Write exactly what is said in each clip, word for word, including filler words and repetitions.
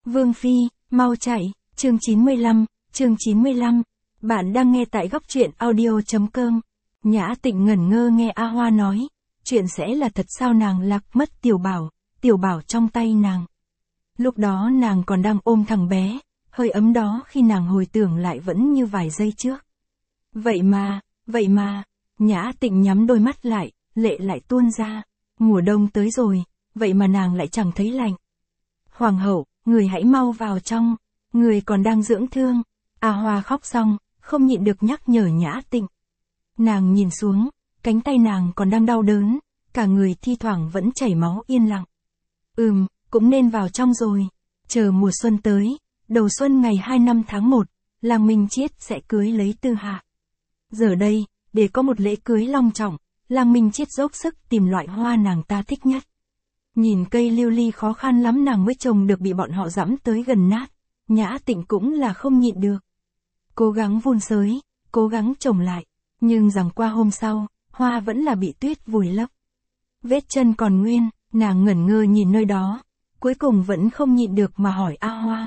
Vương Phi, mau chạy, chương chín mươi lăm, chương chín mươi lăm. Bạn đang nghe tại góc truyện audio.com. Nhã Tịnh ngẩn ngơ nghe A Hoa nói, chuyện sẽ là thật sao? Nàng lạc mất Tiểu Bảo, Tiểu Bảo trong tay nàng. Lúc đó nàng còn đang ôm thằng bé, hơi ấm đó khi nàng hồi tưởng lại vẫn như vài giây trước. Vậy mà, vậy mà, Nhã Tịnh nhắm đôi mắt lại, lệ lại tuôn ra. Mùa đông tới rồi, vậy mà nàng lại chẳng thấy lạnh. Hoàng hậu, người hãy mau vào trong, người còn đang dưỡng thương. A Hoa khóc xong, không nhịn được nhắc nhở Nhã Tịnh. Nàng nhìn xuống, cánh tay nàng còn đang đau đớn, cả người thi thoảng vẫn chảy máu yên lặng. Ừm, cũng nên vào trong rồi. Chờ mùa xuân tới, đầu xuân ngày hai mươi lăm tháng một, làng Minh Chiết sẽ cưới lấy Tư Hạ. Giờ đây, để có một lễ cưới long trọng, làng Minh Chiết dốc sức tìm loại hoa nàng ta thích nhất. Nhìn cây lưu ly khó khăn lắm nàng mới trồng được bị bọn họ giẫm tới gần nát, Nhã Tịnh cũng là không nhịn được. Cố gắng vun sới, cố gắng trồng lại, nhưng rằng qua hôm sau, hoa vẫn là bị tuyết vùi lấp. Vết chân còn nguyên, nàng ngẩn ngơ nhìn nơi đó, cuối cùng vẫn không nhịn được mà hỏi A Hoa.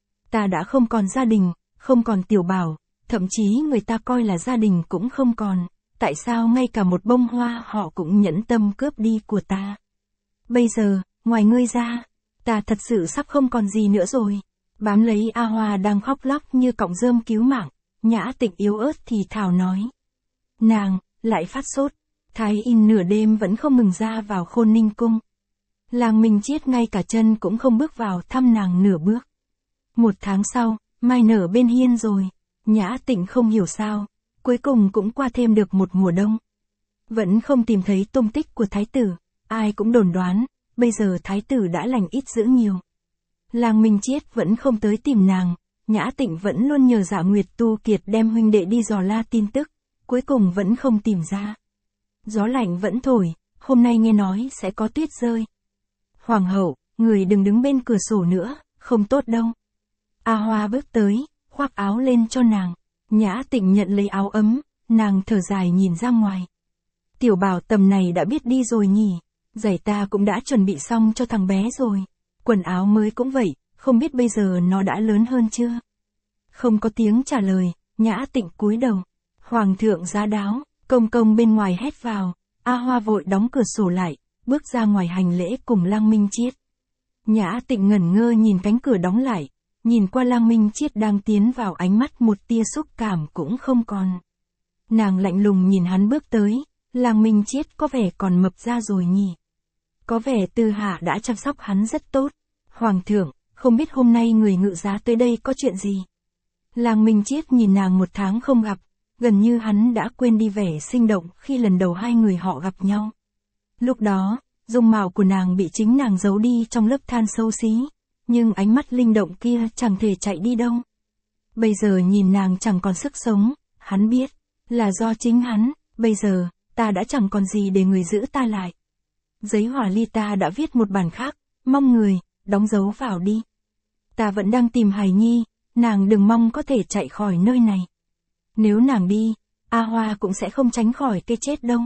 Ta đã không còn gia đình, không còn Tiểu Bảo, thậm chí người ta coi là gia đình cũng không còn, tại sao ngay cả một bông hoa họ cũng nhẫn tâm cướp đi của ta? Bây giờ, ngoài ngươi ra, ta thật sự sắp không còn gì nữa rồi. Bám lấy A Hoa đang khóc lóc như cọng rơm cứu mạng, Nhã Tịnh yếu ớt thì thào nói. Nàng, lại phát sốt, Thái In nửa đêm vẫn không mừng ra vào Khôn Ninh Cung. Làng Minh Chiết ngay cả chân cũng không bước vào thăm nàng nửa bước. Một tháng sau, mai nở bên hiên rồi, Nhã Tịnh không hiểu sao, cuối cùng cũng qua thêm được một mùa đông. Vẫn không tìm thấy tung tích của Thái tử, ai cũng đồn đoán, bây giờ Thái tử đã lành ít dữ nhiều. Làng Minh Chiết vẫn không tới tìm nàng, Nhã Tịnh vẫn luôn nhờ Dạ Nguyệt Tu Kiệt đem huynh đệ đi dò la tin tức, cuối cùng vẫn không tìm ra. Gió lạnh vẫn thổi, hôm nay nghe nói sẽ có tuyết rơi. Hoàng hậu, người đừng đứng bên cửa sổ nữa, không tốt đâu. A Hoa bước tới, khoác áo lên cho nàng, Nhã Tịnh nhận lấy áo ấm, nàng thở dài nhìn ra ngoài. Tiểu Bảo tầm này đã biết đi rồi nhỉ, giày ta cũng đã chuẩn bị xong cho thằng bé rồi. Quần áo mới cũng vậy, không biết bây giờ nó đã lớn hơn chưa? Không có tiếng trả lời, Nhã Tịnh cúi đầu. Hoàng thượng giá đáo, công công bên ngoài hét vào, A Hoa vội đóng cửa sổ lại, bước ra ngoài hành lễ cùng Lăng Minh Chiết. Nhã Tịnh ngẩn ngơ nhìn cánh cửa đóng lại, nhìn qua Lăng Minh Chiết đang tiến vào, ánh mắt một tia xúc cảm cũng không còn. Nàng lạnh lùng nhìn hắn bước tới, Lăng Minh Chiết có vẻ còn mập ra rồi nhỉ? Có vẻ Tư Hạ đã chăm sóc hắn rất tốt. Hoàng thượng, không biết hôm nay người ngự giá tới đây có chuyện gì? Làng Minh Chiết nhìn nàng một tháng không gặp, gần như hắn đã quên đi vẻ sinh động khi lần đầu hai người họ gặp nhau. Lúc đó, dung mạo của nàng bị chính nàng giấu đi trong lớp than xấu xí, nhưng ánh mắt linh động kia chẳng thể chạy đi đâu. Bây giờ nhìn nàng chẳng còn sức sống, hắn biết, là do chính hắn, bây giờ, ta đã chẳng còn gì để người giữ ta lại. Giấy hỏa ly ta đã viết một bản khác, mong người, đóng dấu vào đi. Ta vẫn đang tìm hài nhi, nàng đừng mong có thể chạy khỏi nơi này. Nếu nàng đi, A Hoa cũng sẽ không tránh khỏi cái chết đâu.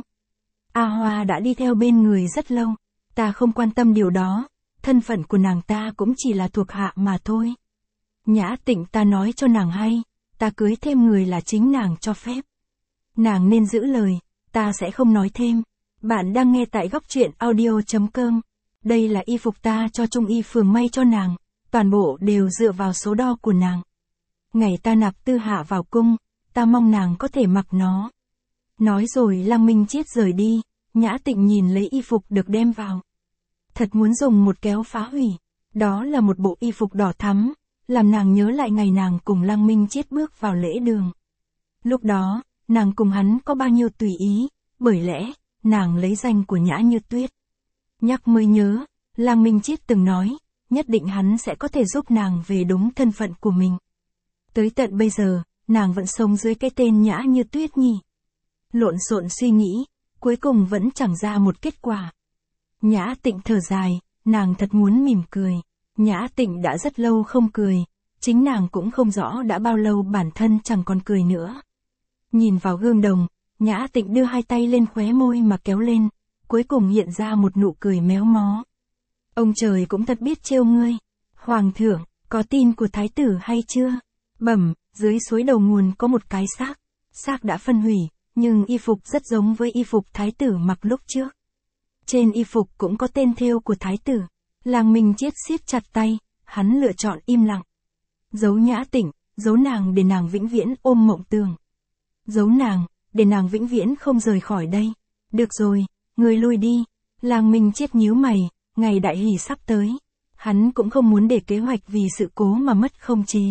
A Hoa đã đi theo bên người rất lâu, ta không quan tâm điều đó, thân phận của nàng ta cũng chỉ là thuộc hạ mà thôi. Nhã Tịnh ta nói cho nàng hay, ta cưới thêm người là chính nàng cho phép. Nàng nên giữ lời, ta sẽ không nói thêm. Bạn đang nghe tại góc truyện audio.com. Đây là y phục ta cho Trung y phường may cho nàng, toàn bộ đều dựa vào số đo của nàng. Ngày ta nạp Tư Hạ vào cung, ta mong nàng có thể mặc nó. Nói rồi Lăng Minh Chiết rời đi, Nhã Tịnh nhìn lấy y phục được đem vào. Thật muốn dùng một kéo phá hủy, đó là một bộ y phục đỏ thắm, làm nàng nhớ lại ngày nàng cùng Lăng Minh Chiết bước vào lễ đường. Lúc đó, nàng cùng hắn có bao nhiêu tùy ý, bởi lẽ, nàng lấy danh của Nhã Như Tuyết. Nhắc mới nhớ, Lăng Minh Chiết từng nói, nhất định hắn sẽ có thể giúp nàng về đúng thân phận của mình. Tới tận bây giờ, nàng vẫn sống dưới cái tên Nhã Như Tuyết nhỉ. Lộn xộn suy nghĩ, cuối cùng vẫn chẳng ra một kết quả. Nhã Tịnh thở dài, nàng thật muốn mỉm cười. Nhã Tịnh đã rất lâu không cười, chính nàng cũng không rõ đã bao lâu bản thân chẳng còn cười nữa. Nhìn vào gương đồng, Nhã Tịnh đưa hai tay lên khóe môi mà kéo lên, cuối cùng hiện ra một nụ cười méo mó. Ông trời cũng thật biết trêu ngươi. Hoàng thượng, có tin của thái tử hay chưa? Bẩm, dưới suối đầu nguồn có một cái xác. Xác đã phân hủy, nhưng y phục rất giống với y phục thái tử mặc lúc trước. Trên y phục cũng có tên thêu của thái tử. Làng Minh Chiết siết chặt tay, hắn lựa chọn im lặng. Giấu Nhã Tịnh, giấu nàng để nàng vĩnh viễn ôm Mộng Tường. Giấu nàng, để nàng vĩnh viễn không rời khỏi đây. Được rồi, người lui đi. Làng Minh Chiết nhíu mày, ngày đại hỷ sắp tới. Hắn cũng không muốn để kế hoạch vì sự cố mà mất không chế.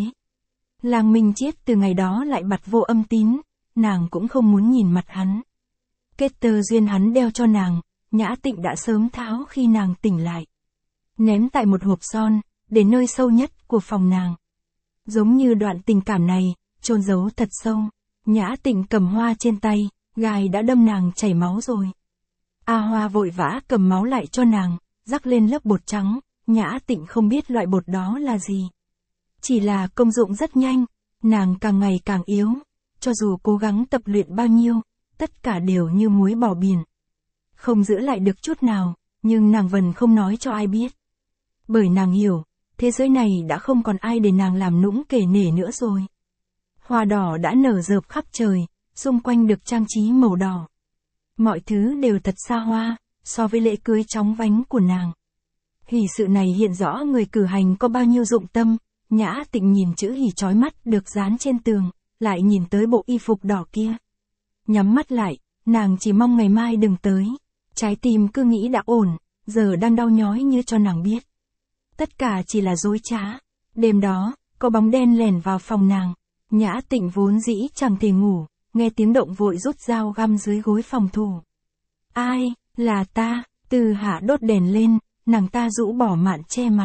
Làng Minh Chiết từ ngày đó lại bặt vô âm tín, nàng cũng không muốn nhìn mặt hắn. Kết tơ duyên hắn đeo cho nàng, Nhã Tịnh đã sớm tháo khi nàng tỉnh lại. Ném tại một hộp son, để nơi sâu nhất của phòng nàng. Giống như đoạn tình cảm này, chôn giấu thật sâu. Nhã Tịnh cầm hoa trên tay, gai đã đâm nàng chảy máu rồi. A Hoa vội vã cầm máu lại cho nàng, rắc lên lớp bột trắng, Nhã Tịnh không biết loại bột đó là gì. Chỉ là công dụng rất nhanh, nàng càng ngày càng yếu, cho dù cố gắng tập luyện bao nhiêu, tất cả đều như muối bỏ biển. Không giữ lại được chút nào, nhưng nàng vẫn không nói cho ai biết. Bởi nàng hiểu, thế giới này đã không còn ai để nàng làm nũng kể nể nữa rồi. Hoa đỏ đã nở rợp khắp trời, xung quanh được trang trí màu đỏ. Mọi thứ đều thật xa hoa, so với lễ cưới chóng vánh của nàng. Hỷ sự này hiện rõ người cử hành có bao nhiêu dụng tâm. Nhã Tịnh nhìn chữ hỷ chói mắt được dán trên tường, lại nhìn tới bộ y phục đỏ kia. Nhắm mắt lại, nàng chỉ mong ngày mai đừng tới. Trái tim cứ nghĩ đã ổn, giờ đang đau nhói như cho nàng biết. Tất cả chỉ là dối trá. Đêm đó, có bóng đen lẻn vào phòng nàng. Nhã Tịnh vốn dĩ chẳng thể ngủ, nghe tiếng động vội rút dao găm dưới gối phòng thủ. Ai, là ta, Tư Hạ đốt đèn lên, nàng ta rũ bỏ mạn che mặt.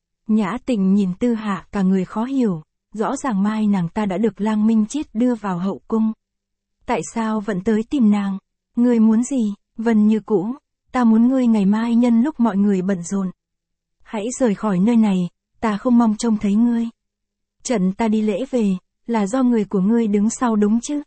Nhã Tịnh nhìn Tư Hạ cả người khó hiểu, rõ ràng mai nàng ta đã được Lang Minh Chiết đưa vào hậu cung. Tại sao vẫn tới tìm nàng? Ngươi muốn gì? Vân như cũ, ta muốn ngươi ngày mai nhân lúc mọi người bận rộn. Hãy rời khỏi nơi này, ta không mong trông thấy ngươi. Trận ta đi lễ về, là do người của ngươi đứng sau đúng chứ?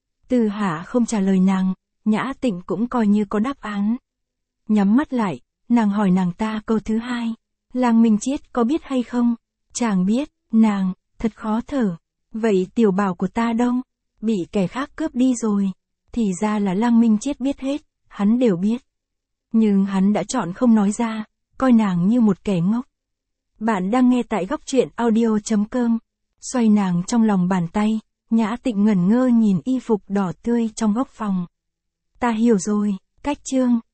Tư Hạ không trả lời nàng, Nhã Tịnh cũng coi như có đáp án. Nhắm mắt lại, nàng hỏi nàng ta câu thứ hai. Lang Minh Chiết có biết hay không? Chàng biết, nàng, thật khó thở. Vậy tiểu bảo của ta đâu? Bị kẻ khác cướp đi rồi. Thì ra là Lang Minh Chiết biết hết, hắn đều biết. Nhưng hắn đã chọn không nói ra, coi nàng như một kẻ ngốc. Bạn đang nghe tại góc truyện audio chấm com. Xoay nàng trong lòng bàn tay, Nhã Tịnh ngẩn ngơ nhìn y phục đỏ tươi trong góc phòng. Ta hiểu rồi, cách chương.